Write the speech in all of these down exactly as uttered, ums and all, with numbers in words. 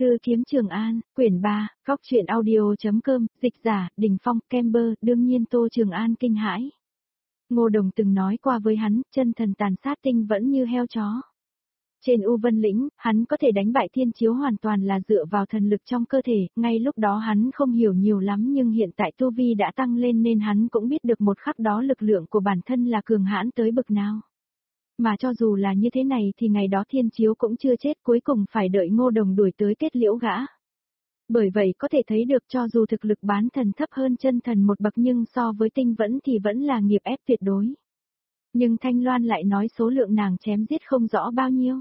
Thư kiếm Trường An, quyển ba, góc truyện audio.com, dịch giả, Đình Phong, Kember, đương nhiên Tô Trường An kinh hãi. Ngô Đồng từng nói qua với hắn, chân thần tàn sát tinh vẫn như heo chó. Trên U Vân Lĩnh, hắn có thể đánh bại Thiên Chiếu hoàn toàn là dựa vào thần lực trong cơ thể, ngay lúc đó hắn không hiểu nhiều lắm nhưng hiện tại tu vi đã tăng lên nên hắn cũng biết được một khắc đó lực lượng của bản thân là cường hãn tới bực nào. Mà cho dù là như thế này thì ngày đó Thiên Chiếu cũng chưa chết, cuối cùng phải đợi Ngô Đồng đuổi tới kết liễu gã. Bởi vậy có thể thấy được cho dù thực lực bán thần thấp hơn chân thần một bậc nhưng so với tinh vẫn thì vẫn là nghiệp ép tuyệt đối. Nhưng Thanh Loan lại nói số lượng nàng chém giết không rõ bao nhiêu.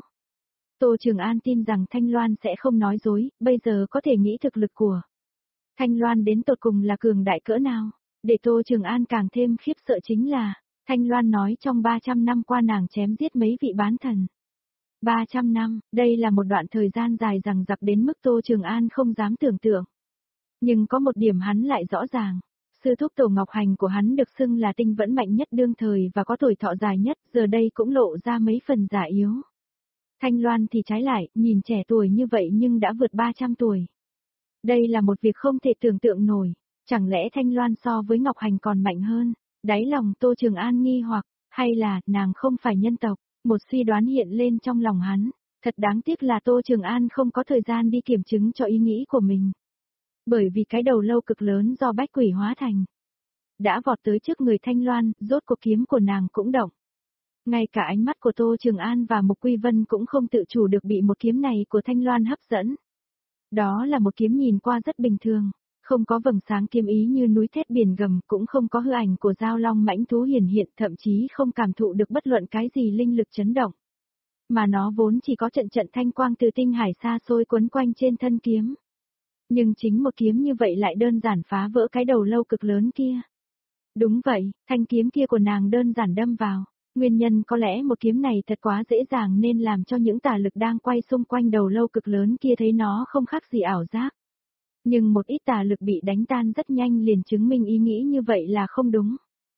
Tô Trường An tin rằng Thanh Loan sẽ không nói dối, bây giờ có thể nghĩ thực lực của Thanh Loan đến tột cùng là cường đại cỡ nào. Để Tô Trường An càng thêm khiếp sợ chính là, Thanh Loan nói trong ba trăm năm qua nàng chém giết mấy vị bán thần. ba trăm năm, đây là một đoạn thời gian dài dằng dặc đến mức Tô Trường An không dám tưởng tượng. Nhưng có một điểm hắn lại rõ ràng, sư thúc Tổ Ngọc Hành của hắn được xưng là tinh vẫn mạnh nhất đương thời và có tuổi thọ dài nhất, giờ đây cũng lộ ra mấy phần già yếu. Thanh Loan thì trái lại, nhìn trẻ tuổi như vậy nhưng đã vượt ba trăm tuổi. Đây là một việc không thể tưởng tượng nổi, chẳng lẽ Thanh Loan so với Ngọc Hành còn mạnh hơn? Đáy lòng Tô Trường An nghi hoặc, hay là nàng không phải nhân tộc? Một suy đoán hiện lên trong lòng hắn, thật đáng tiếc là Tô Trường An không có thời gian đi kiểm chứng cho ý nghĩ của mình. Bởi vì cái đầu lâu cực lớn do bách quỷ hóa thành, đã vọt tới trước người Thanh Loan, rốt cuộc kiếm của nàng cũng động. Ngay cả ánh mắt của Tô Trường An và Mục Quy Vân cũng không tự chủ được bị một kiếm này của Thanh Loan hấp dẫn. Đó là một kiếm nhìn qua rất bình thường, không có vầng sáng kiếm ý như núi thét biển gầm, cũng không có hư ảnh của dao long mãnh thú hiển hiện, thậm chí không cảm thụ được bất luận cái gì linh lực chấn động. Mà nó vốn chỉ có trận trận thanh quang từ tinh hải xa xôi quấn quanh trên thân kiếm. Nhưng chính một kiếm như vậy lại đơn giản phá vỡ cái đầu lâu cực lớn kia. Đúng vậy, thanh kiếm kia của nàng đơn giản đâm vào. Nguyên nhân có lẽ một kiếm này thật quá dễ dàng nên làm cho những tà lực đang quay xung quanh đầu lâu cực lớn kia thấy nó không khác gì ảo giác. Nhưng một ít tà lực bị đánh tan rất nhanh liền chứng minh ý nghĩ như vậy là không đúng.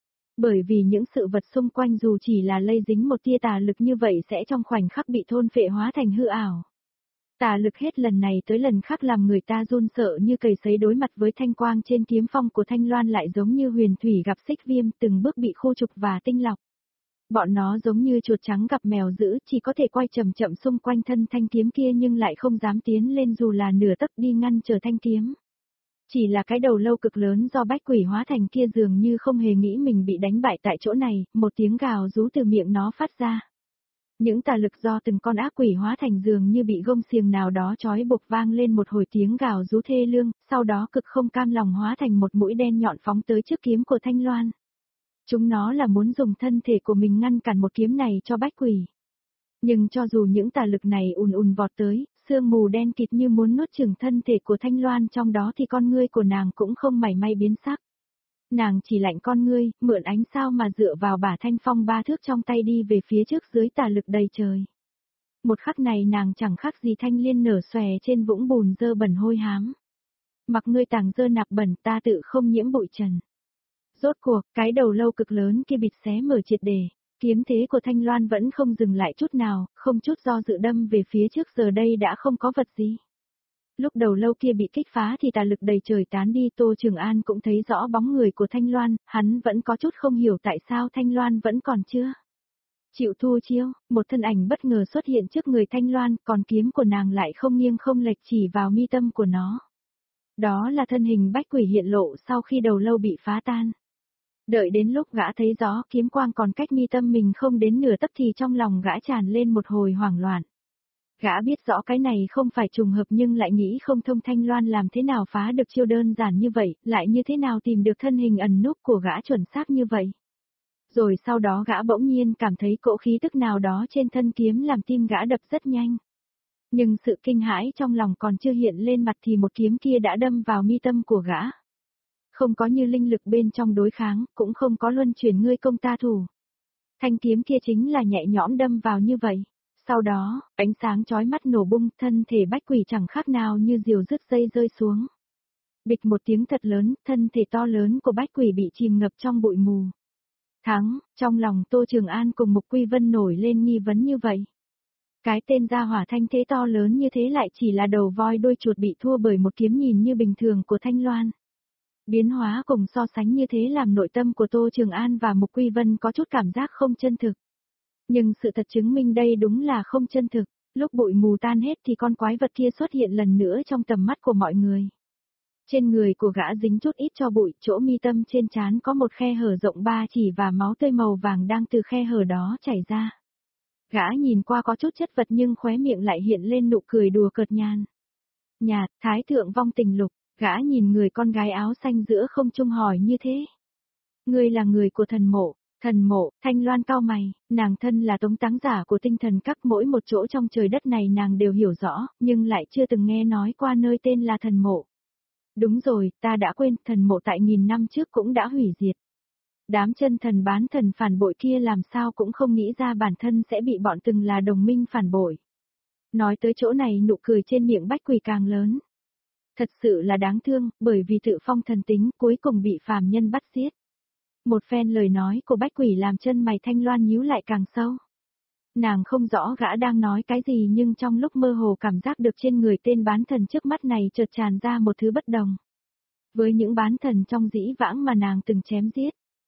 Bởi vì những sự vật xung quanh dù chỉ là lây dính một tia tà lực như vậy sẽ trong khoảnh khắc bị thôn phệ hóa thành hư ảo. Tà lực hết lần này tới lần khác làm người ta run sợ như cầy sấy, đối mặt với thanh quang trên kiếm phong của Thanh Loan lại giống như huyền thủy gặp xích viêm, từng bước bị khu trục và tinh lọc. Bọn nó giống như chuột trắng gặp mèo dữ, chỉ có thể quay chậm chậm xung quanh thân thanh kiếm kia nhưng lại không dám tiến lên dù là nửa tấc đi ngăn trở thanh kiếm. Chỉ là cái đầu lâu cực lớn do bách quỷ hóa thành kia dường như không hề nghĩ mình bị đánh bại tại chỗ này, một tiếng gào rú từ miệng nó phát ra. Những tà lực do từng con ác quỷ hóa thành dường như bị gông xiềng nào đó trói buộc, vang lên một hồi tiếng gào rú thê lương, sau đó cực không cam lòng hóa thành một mũi đen nhọn phóng tới trước kiếm của Thanh Loan. Chúng nó là muốn dùng thân thể của mình ngăn cản một kiếm này cho bách quỷ. Nhưng cho dù những tà lực này ùn ùn vọt tới, sương mù đen kịt như muốn nuốt chửng thân thể của Thanh Loan, trong đó thì con ngươi của nàng cũng không mảy may biến sắc. Nàng chỉ lạnh con ngươi, mượn ánh sao mà dựa vào bả thanh phong ba thước trong tay đi về phía trước dưới tà lực đầy trời. Một khắc này nàng chẳng khác gì thanh liên nở xòe trên vũng bùn dơ bẩn hôi hám. Mặc ngươi tàng dơ nạp bẩn, ta tự không nhiễm bụi trần. Rốt cuộc, cái đầu lâu cực lớn kia bịt xé mở triệt để, kiếm thế của Thanh Loan vẫn không dừng lại chút nào, không chút do dự đâm về phía trước, giờ đây đã không có vật gì. Lúc đầu lâu kia bị kích phá thì tà lực đầy trời tán đi, Tô Trường An cũng thấy rõ bóng người của Thanh Loan, hắn vẫn có chút không hiểu tại sao Thanh Loan vẫn còn chưa chịu thu chiêu, một thân ảnh bất ngờ xuất hiện trước người Thanh Loan, còn kiếm của nàng lại không nghiêng không lệch chỉ vào mi tâm của nó. Đó là thân hình bách quỷ hiện lộ sau khi đầu lâu bị phá tan. Đợi đến lúc gã thấy rõ kiếm quang còn cách mi tâm mình không đến nửa tấc thì trong lòng gã tràn lên một hồi hoảng loạn. Gã biết rõ cái này không phải trùng hợp nhưng lại nghĩ không thông Thanh Loan làm thế nào phá được chiêu đơn giản như vậy, lại như thế nào tìm được thân hình ẩn núp của gã chuẩn xác như vậy. Rồi sau đó gã bỗng nhiên cảm thấy cỗ khí tức nào đó trên thân kiếm làm tim gã đập rất nhanh. Nhưng sự kinh hãi trong lòng còn chưa hiện lên mặt thì một kiếm kia đã đâm vào mi tâm của gã. Không có như linh lực bên trong đối kháng, cũng không có luân chuyển ngươi công ta thủ. Thanh kiếm kia chính là nhẹ nhõm đâm vào như vậy. Sau đó, ánh sáng chói mắt nổ bung, thân thể bách quỷ chẳng khác nào như diều dứt dây rơi xuống. Bịch một tiếng thật lớn, thân thể to lớn của bách quỷ bị chìm ngập trong bụi mù. Thắng, trong lòng Tô Trường An cùng Mục Quy Vân nổi lên nghi vấn như vậy. Cái tên gia hỏa thanh thế to lớn như thế lại chỉ là đầu voi đuôi chuột bị thua bởi một kiếm nhìn như bình thường của Thanh Loan. Biến hóa cùng so sánh như thế làm nội tâm của Tô Trường An và Mục Quy Vân có chút cảm giác không chân thực. Nhưng sự thật chứng minh đây đúng là không chân thực, lúc bụi mù tan hết thì con quái vật kia xuất hiện lần nữa trong tầm mắt của mọi người. Trên người của gã dính chút ít cho bụi, chỗ mi tâm trên trán có một khe hở rộng ba chỉ và máu tươi màu vàng đang từ khe hở đó chảy ra. Gã nhìn qua có chút chất vật nhưng khóe miệng lại hiện lên nụ cười đùa cợt nhàn. Nhạt, Thái thượng vong tình lục, gã nhìn người con gái áo xanh giữa không trung hỏi như thế. Ngươi là người của thần mộ, thần mộ, Thanh Loan cau mày, nàng thân là tống táng giả của tinh thần các mỗi một chỗ trong trời đất này nàng đều hiểu rõ, nhưng lại chưa từng nghe nói qua nơi tên là thần mộ. Đúng rồi, ta đã quên, thần mộ tại nghìn năm trước cũng đã hủy diệt. Đám chân thần bán thần phản bội kia làm sao cũng không nghĩ ra bản thân sẽ bị bọn từng là đồng minh phản bội. Nói tới chỗ này nụ cười trên miệng Bách Quỷ càng lớn. Thật sự là đáng thương, bởi vì tự phong thần tính cuối cùng bị phàm nhân bắt giết. Một phen lời nói của Bách Quỷ làm chân mày Thanh Loan nhíu lại càng sâu. Nàng không rõ gã đang nói cái gì nhưng trong lúc mơ hồ cảm giác được trên người tên bán thần trước mắt này chợt tràn ra một thứ bất đồng. Với những bán thần trong dĩ vãng mà nàng từng chém giết.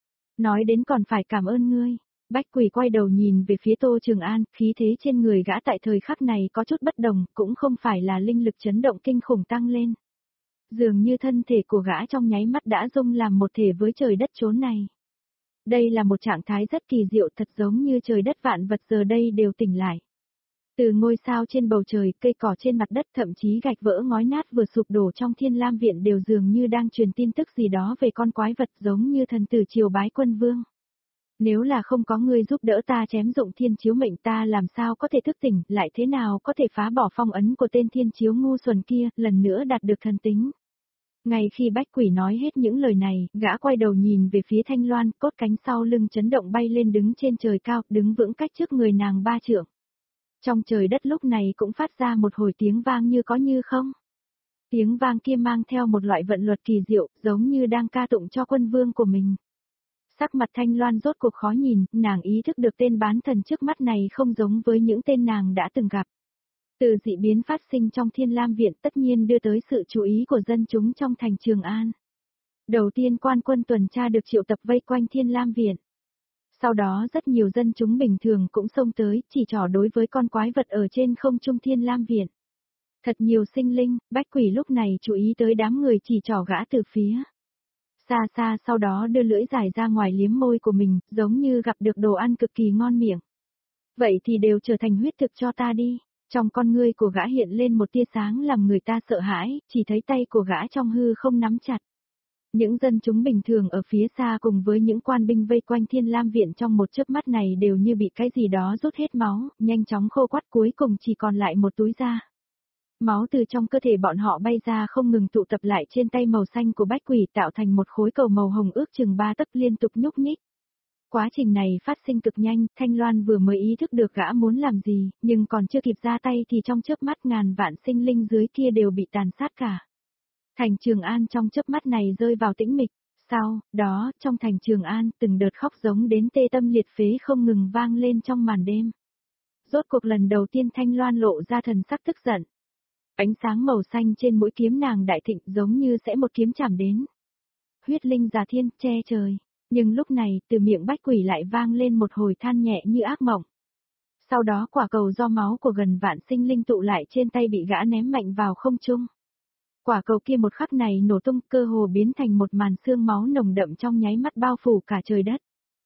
Nói đến còn phải cảm ơn ngươi. Bách Quỷ quay đầu nhìn về phía Tô Trường An, khí thế trên người gã tại thời khắc này có chút bất đồng, cũng không phải là linh lực chấn động kinh khủng tăng lên. Dường như thân thể của gã trong nháy mắt đã dung làm một thể với trời đất chốn này. Đây là một trạng thái rất kỳ diệu thật giống như trời đất vạn vật giờ đây đều tỉnh lại. Từ ngôi sao trên bầu trời, cây cỏ trên mặt đất thậm chí gạch vỡ ngói nát vừa sụp đổ trong Thiên Lam Viện đều dường như đang truyền tin tức gì đó về con quái vật giống như thần tử triều bái quân vương. Nếu là không có ngươi giúp đỡ ta chém dụng thiên chiếu mệnh ta làm sao có thể thức tỉnh, lại thế nào có thể phá bỏ phong ấn của tên thiên chiếu ngu xuẩn kia, lần nữa đạt được thần tính. Ngay khi Bách Quỷ nói hết những lời này, gã quay đầu nhìn về phía Thanh Loan, cốt cánh sau lưng chấn động bay lên đứng trên trời cao, đứng vững cách trước người nàng ba trượng. Trong trời đất lúc này cũng phát ra một hồi tiếng vang như có như không. Tiếng vang kia mang theo một loại vận luật kỳ diệu, giống như đang ca tụng cho quân vương của mình. Sắc mặt Thanh Loan rốt cuộc khó nhìn, nàng ý thức được tên bán thần trước mắt này không giống với những tên nàng đã từng gặp. Từ dị biến phát sinh trong Thiên Lam Viện tất nhiên đưa tới sự chú ý của dân chúng trong thành Trường An. Đầu tiên quan quân tuần tra được triệu tập vây quanh Thiên Lam Viện. Sau đó rất nhiều dân chúng bình thường cũng xông tới, chỉ trỏ đối với con quái vật ở trên không trung Thiên Lam Viện. Thật nhiều sinh linh, Bách Quỷ lúc này chú ý tới đám người chỉ trỏ gã từ phía. Xa xa sau đó đưa lưỡi dài ra ngoài liếm môi của mình, giống như gặp được đồ ăn cực kỳ ngon miệng. Vậy thì đều trở thành huyết thực cho ta đi. Trong con ngươi của gã hiện lên một tia sáng làm người ta sợ hãi, chỉ thấy tay của gã trong hư không nắm chặt. Những dân chúng bình thường ở phía xa cùng với những quan binh vây quanh Thiên Lam Viện trong một chớp mắt này đều như bị cái gì đó rút hết máu, nhanh chóng khô quắt cuối cùng chỉ còn lại một túi da. Máu từ trong cơ thể bọn họ bay ra không ngừng tụ tập lại trên tay màu xanh của Bách Quỷ tạo thành một khối cầu màu hồng ước chừng ba tấc liên tục nhúc nhích. Quá trình này phát sinh cực nhanh, Thanh Loan vừa mới ý thức được gã muốn làm gì, nhưng còn chưa kịp ra tay thì trong chớp mắt ngàn vạn sinh linh dưới kia đều bị tàn sát cả. Thành Trường An trong chớp mắt này rơi vào tĩnh mịch, sau đó, trong thành Trường An, từng đợt khóc giống đến tê tâm liệt phế không ngừng vang lên trong màn đêm. Rốt cuộc lần đầu tiên Thanh Loan lộ ra thần sắc tức giận. Ánh sáng màu xanh trên mũi kiếm nàng đại thịnh giống như sẽ một kiếm chạm đến. Huyết linh già thiên, che trời. Nhưng lúc này, từ miệng Bách Quỷ lại vang lên một hồi than nhẹ như ác mộng. Sau đó quả cầu do máu của gần vạn sinh linh tụ lại trên tay bị gã ném mạnh vào không trung. Quả cầu kia một khắc này nổ tung cơ hồ biến thành một màn xương máu nồng đậm trong nháy mắt bao phủ cả trời đất.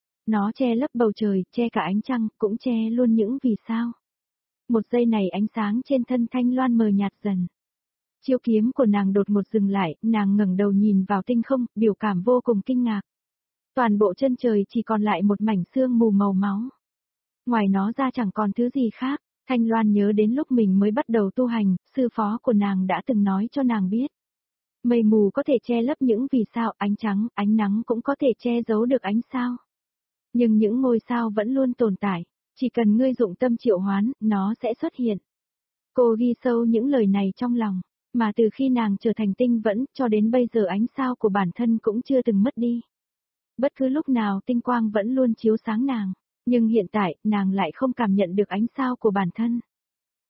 Nó che lấp bầu trời, che cả ánh trăng, cũng che luôn những vì sao. Một giây này ánh sáng trên thân Thanh Loan mờ nhạt dần. Chiêu kiếm của nàng đột ngột dừng lại, nàng ngẩng đầu nhìn vào tinh không, biểu cảm vô cùng kinh ngạc. Toàn bộ chân trời chỉ còn lại một mảnh sương mù màu máu. Ngoài nó ra chẳng còn thứ gì khác, Thanh Loan nhớ đến lúc mình mới bắt đầu tu hành, sư phó của nàng đã từng nói cho nàng biết. Mây mù có thể che lấp những vì sao, ánh trắng, ánh nắng cũng có thể che giấu được ánh sao. Nhưng những ngôi sao vẫn luôn tồn tại, chỉ cần ngươi dụng tâm triệu hoán, nó sẽ xuất hiện. Cô ghi sâu những lời này trong lòng, mà từ khi nàng trở thành tinh vẫn, cho đến bây giờ ánh sao của bản thân cũng chưa từng mất đi. Bất cứ lúc nào tinh quang vẫn luôn chiếu sáng nàng, nhưng hiện tại, nàng lại không cảm nhận được ánh sao của bản thân.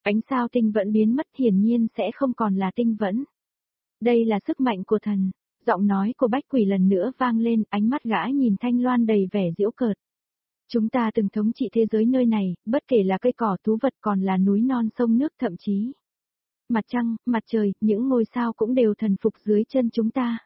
Ánh sao tinh vẫn biến mất hiển nhiên sẽ không còn là tinh vẫn. Đây là sức mạnh của thần. Giọng nói của bách quỷ lần nữa vang lên, ánh mắt gã nhìn Thanh Loan đầy vẻ giễu cợt. Chúng ta từng thống trị thế giới nơi này, bất kể là cây cỏ thú vật còn là núi non sông nước thậm chí. Mặt trăng, mặt trời, những ngôi sao cũng đều thần phục dưới chân chúng ta.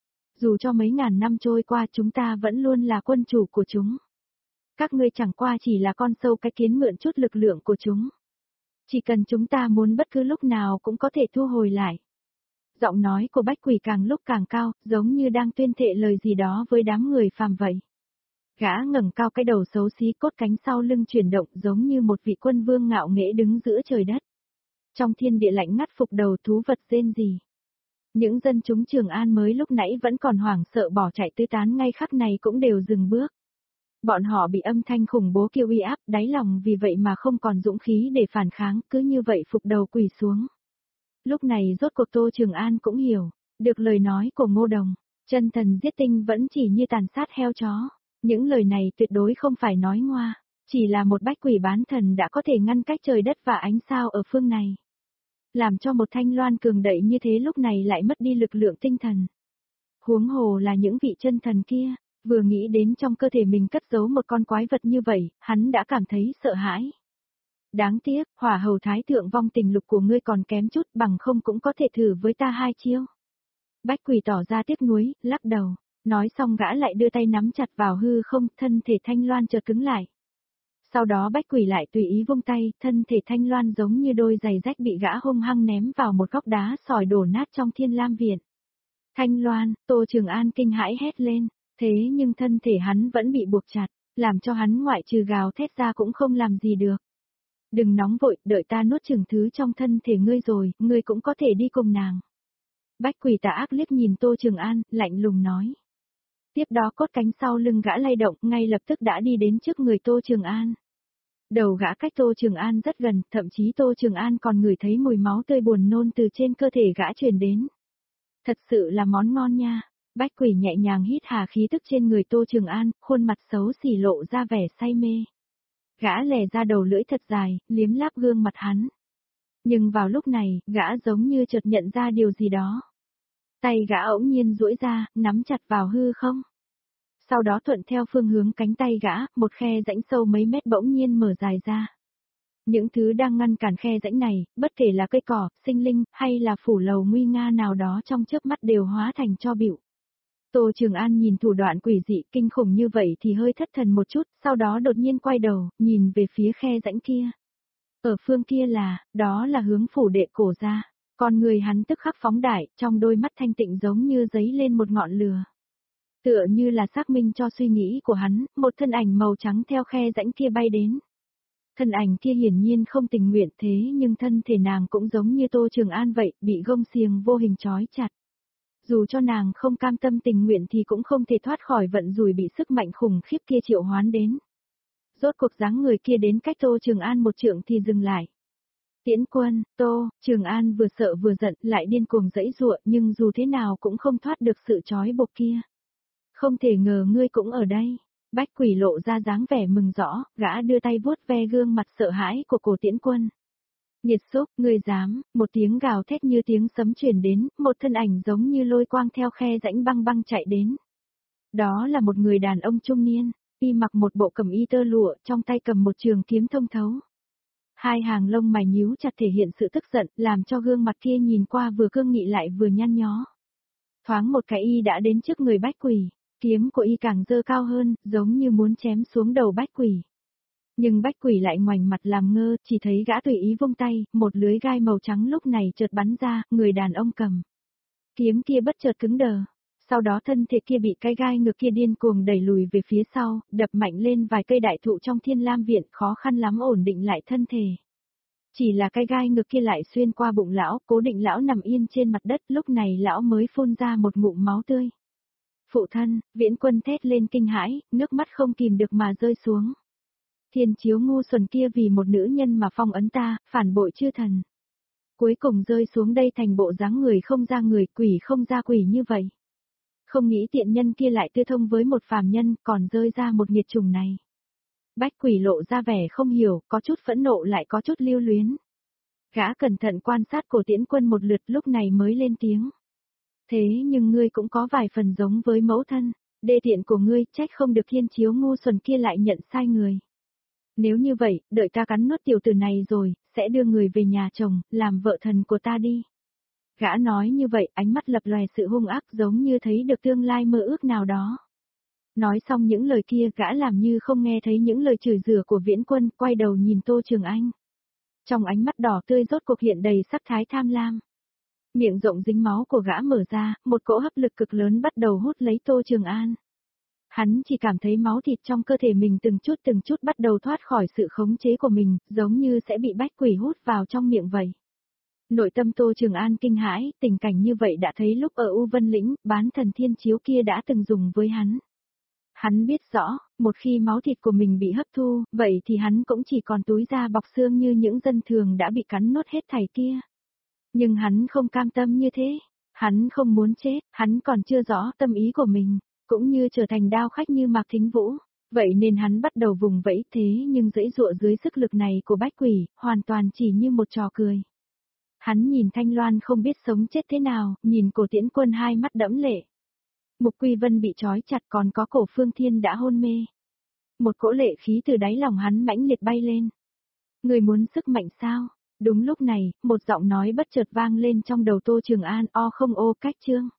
Dù cho mấy ngàn năm trôi qua chúng ta vẫn luôn là quân chủ của chúng. Các ngươi chẳng qua chỉ là con sâu cái kiến mượn chút lực lượng của chúng. Chỉ cần chúng ta muốn bất cứ lúc nào cũng có thể thu hồi lại. Giọng nói của bách quỷ càng lúc càng cao, giống như đang tuyên thệ lời gì đó với đám người phàm vậy. Gã ngẩng cao cái đầu xấu xí, cốt cánh sau lưng chuyển động giống như một vị quân vương ngạo nghễ đứng giữa trời đất. Trong thiên địa lạnh ngắt phục đầu thú vật rên rỉ. Những dân chúng Trường An mới lúc nãy vẫn còn hoảng sợ bỏ chạy tứ tán ngay khắc này cũng đều dừng bước. Bọn họ bị âm thanh khủng bố kia uy áp đáy lòng vì vậy mà không còn dũng khí để phản kháng, cứ như vậy phục đầu quỳ xuống. Lúc này rốt cuộc Tô Trường An cũng hiểu, được lời nói của Ngô Đồng, chân thần giết tinh vẫn chỉ như tàn sát heo chó. Những lời này tuyệt đối không phải nói ngoa, chỉ là một bách quỷ bán thần đã có thể ngăn cách trời đất và ánh sao ở phương này. Làm cho một Thanh Loan cường đậy như thế lúc này lại mất đi lực lượng tinh thần. Huống hồ là những vị chân thần kia, vừa nghĩ đến trong cơ thể mình cất giấu một con quái vật như vậy, hắn đã cảm thấy sợ hãi. Đáng tiếc, hỏa hầu thái thượng vong tình lục của ngươi còn kém chút, bằng không cũng có thể thử với ta hai chiêu. Bách quỷ tỏ ra tiếc nuối, lắc đầu. Nói xong gã lại đưa tay nắm chặt vào hư không, thân thể Thanh Loan chợt cứng lại. Sau đó bách quỷ lại tùy ý vung tay, thân thể Thanh Loan giống như đôi giày rách bị gã hung hăng ném vào một góc đá sỏi đổ nát trong Thiên Lam Viện. Thanh Loan, Tô Trường An kinh hãi hét lên, thế nhưng thân thể hắn vẫn bị buộc chặt, làm cho hắn ngoại trừ gào thét ra cũng không làm gì được. Đừng nóng vội, đợi ta nuốt chửng thứ trong thân thể ngươi rồi, ngươi cũng có thể đi cùng nàng. Bách quỷ tà ác liếc nhìn Tô Trường An, lạnh lùng nói. Tiếp đó cốt cánh sau lưng gã lay động, ngay lập tức đã đi đến trước người Tô Trường An. Đầu gã cách Tô Trường An rất gần, thậm chí Tô Trường An còn ngửi thấy mùi máu tươi buồn nôn từ trên cơ thể gã truyền đến. Thật sự là món ngon nha. Bách quỷ nhẹ nhàng hít hà khí tức trên người Tô Trường An, khuôn mặt xấu xỉ lộ ra vẻ say mê. Gã lè ra đầu lưỡi thật dài, liếm láp gương mặt hắn. Nhưng vào lúc này, gã giống như chợt nhận ra điều gì đó. Tay gã ỗng nhiên duỗi ra, nắm chặt vào hư không. Sau đó thuận theo phương hướng cánh tay gã, một khe rãnh sâu mấy mét bỗng nhiên mở dài ra. Những thứ đang ngăn cản khe rãnh này, bất kể là cây cỏ, sinh linh, hay là phủ lầu nguy nga nào đó trong chớp mắt đều hóa thành tro bụi. Tô Trường An nhìn thủ đoạn quỷ dị kinh khủng như vậy thì hơi thất thần một chút, sau đó đột nhiên quay đầu, nhìn về phía khe rãnh kia. Ở phương kia là, đó là hướng phủ đệ cổ ra. Còn người hắn tức khắc phóng đại, trong đôi mắt thanh tịnh giống như giấy lên một ngọn lửa. Tựa như là xác minh cho suy nghĩ của hắn, một thân ảnh màu trắng theo khe rãnh kia bay đến. Thân ảnh kia hiển nhiên không tình nguyện thế nhưng thân thể nàng cũng giống như Tô Trường An vậy, bị gông xiềng vô hình trói chặt. Dù cho nàng không cam tâm tình nguyện thì cũng không thể thoát khỏi vận rủi bị sức mạnh khủng khiếp kia triệu hoán đến. Rốt cuộc dáng người kia đến cách Tô Trường An một trượng thì dừng lại. Tiễn Quân, Tô, Trường An vừa sợ vừa giận, lại điên cuồng giãy giụa, nhưng dù thế nào cũng không thoát được sự trói buộc kia. Không thể ngờ ngươi cũng ở đây. Bách quỷ lộ ra dáng vẻ mừng rõ, gã đưa tay vuốt ve gương mặt sợ hãi của cổ Tiễn Quân. Nghiệt xúc, ngươi dám, một tiếng gào thét như tiếng sấm truyền đến, một thân ảnh giống như lôi quang theo khe rãnh băng băng chạy đến. Đó là một người đàn ông trung niên, y mặc một bộ cẩm y tơ lụa, trong tay cầm một trường kiếm thông thấu. Hai hàng lông mày nhíu chặt thể hiện sự tức giận, làm cho gương mặt kia nhìn qua vừa cương nghị lại vừa nhăn nhó. Thoáng một cái y đã đến trước người bách quỷ, kiếm của y càng dơ cao hơn, giống như muốn chém xuống đầu bách quỷ. Nhưng bách quỷ lại ngoảnh mặt làm ngơ, chỉ thấy gã tùy ý vung tay, một lưới gai màu trắng lúc này chợt bắn ra, người đàn ông cầm. Kiếm kia bất chợt cứng đờ. Sau đó thân thể kia bị cái gai ngược kia điên cuồng đẩy lùi về phía sau, đập mạnh lên vài cây đại thụ trong Thiên Lam Viện, khó khăn lắm ổn định lại thân thể. Chỉ là cái gai ngược kia lại xuyên qua bụng lão, cố định lão nằm yên trên mặt đất, lúc này lão mới phun ra một ngụm máu tươi. Phụ thân, Viễn Quân thét lên kinh hãi, nước mắt không kìm được mà rơi xuống. Thiên chiếu ngu xuẩn kia vì một nữ nhân mà phong ấn ta, phản bội chư thần. Cuối cùng rơi xuống đây thành bộ dáng người không ra người, quỷ không ra quỷ như vậy. Không nghĩ tiện nhân kia lại tư thông với một phàm nhân, còn rơi ra một nghiệt chủng này. Bách quỷ lộ ra vẻ không hiểu, có chút phẫn nộ lại có chút lưu luyến. Gã cẩn thận quan sát cổ Tiễn Quân một lượt lúc này mới lên tiếng. Thế nhưng ngươi cũng có vài phần giống với mẫu thân, đê tiện của ngươi trách không được thiên chiếu ngu xuẩn kia lại nhận sai người. Nếu như vậy, đợi ta cắn nuốt tiểu tử này rồi, sẽ đưa người về nhà chồng, làm vợ thần của ta đi. Gã nói như vậy, ánh mắt lập lòe sự hung ác giống như thấy được tương lai mơ ước nào đó. Nói xong những lời kia, gã làm như không nghe thấy những lời chửi rủa của Viễn Quân, quay đầu nhìn Tô Trường Anh. Trong ánh mắt đỏ tươi rốt cuộc hiện đầy sắc thái tham lam. Miệng rộng dính máu của gã mở ra, một cỗ hấp lực cực lớn bắt đầu hút lấy Tô Trường An. Hắn chỉ cảm thấy máu thịt trong cơ thể mình từng chút từng chút bắt đầu thoát khỏi sự khống chế của mình, giống như sẽ bị bách quỷ hút vào trong miệng vậy. Nội tâm Tô Trường An kinh hãi, tình cảnh như vậy đã thấy lúc ở U Vân Lĩnh, bán thần thiên chiếu kia đã từng dùng với hắn. Hắn biết rõ, một khi máu thịt của mình bị hấp thu, vậy thì hắn cũng chỉ còn túi da bọc xương như những dân thường đã bị cắn nuốt hết thảy kia. Nhưng hắn không cam tâm như thế, hắn không muốn chết, hắn còn chưa rõ tâm ý của mình, cũng như trở thành đao khách như Mạc Thính Vũ. Vậy nên hắn bắt đầu vùng vẫy thế nhưng dãy dụa dưới sức lực này của bách quỷ, hoàn toàn chỉ như một trò cười. Hắn nhìn Thanh Loan không biết sống chết thế nào, nhìn cổ Tiễn Quân hai mắt đẫm lệ. Mục Quy Vân bị trói chặt còn có cổ Phương Thiên đã hôn mê. Một cỗ lệ khí từ đáy lòng hắn mãnh liệt bay lên. Người muốn sức mạnh sao? Đúng lúc này, một giọng nói bất chợt vang lên trong đầu Tô Trường An, o không ô cách chương.